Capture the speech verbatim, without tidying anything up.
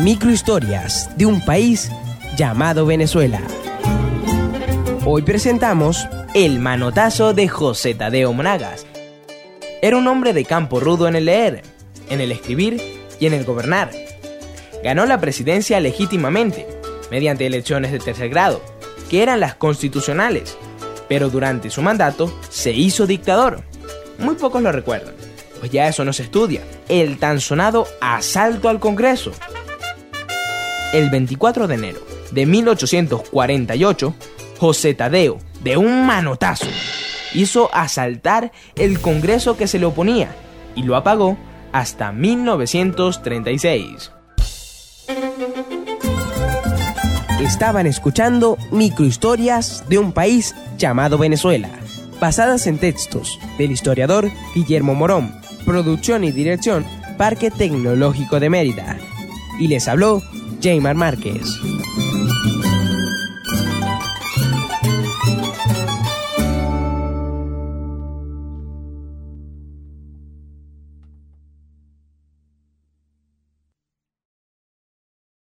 Microhistorias de un país llamado Venezuela. Hoy presentamos El manotazo de José Tadeo Monagas. Era un hombre de campo rudo en el leer, en el escribir y en el gobernar. Ganó la presidencia legítimamente, mediante elecciones de tercer grado, que eran las constitucionales, pero durante su mandato se hizo dictador. Muy pocos lo recuerdan, pues ya eso no se estudia. El tan sonado asalto al Congreso. El veinticuatro de enero de mil ochocientos cuarenta y ocho, José Tadeo, de un manotazo, hizo asaltar el Congreso que se le oponía y lo apagó hasta mil novecientos treinta y seis. Estaban escuchando Microhistorias de un país llamado Venezuela, basadas en textos del historiador Guillermo Morón, producción y dirección Parque Tecnológico de Mérida. Y les habló Jaymar Márquez.